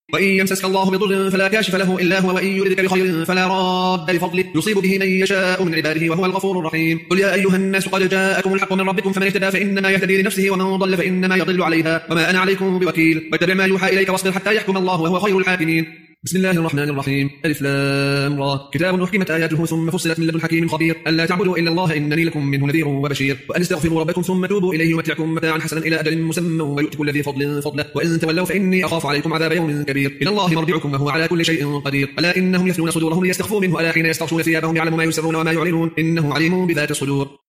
وإن يمسسك الله بضر فلا كاشف له إلا هو، وإن يردك بخير فلا راد لفضله يصيب به من يشاء من عباده وهو الغفور الرحيم. قل يا أيها الناس قد جاءكم الحق من ربكم فمن اهتدى فإنما يهتدي لنفسه ومن ضل فإنما يضل عليها وما أنا عليكم بوكيل. واتبع ما يوحى إليك واصبر حتى يحكم الله وهو خير الحاكمين. بسم الله الرحمن الرحيم. ألف لام را. كتاب أحكمت آياته ثم فصلت من لدن حكيم خبير ألا تعبدوا إلا الله إنني لكم منه نذير وبشير وأن استغفروا ربكم ثم توبوا إليه يمتعكم متاعا حسنا إلى أجل مسمى ويؤتي كل ذي فضل فضله وإن تولوا فإني أخاف عليكم عذاب يوم كبير. إلى الله مرجعكم وهو على كل شيء قدير. ألا إنهم يثنون صدورهم ليستخفوا منه ألا حين يستغشون ثيابهم يعلم ما يسرون وما يعلنون إنه عليم بذات الصدور.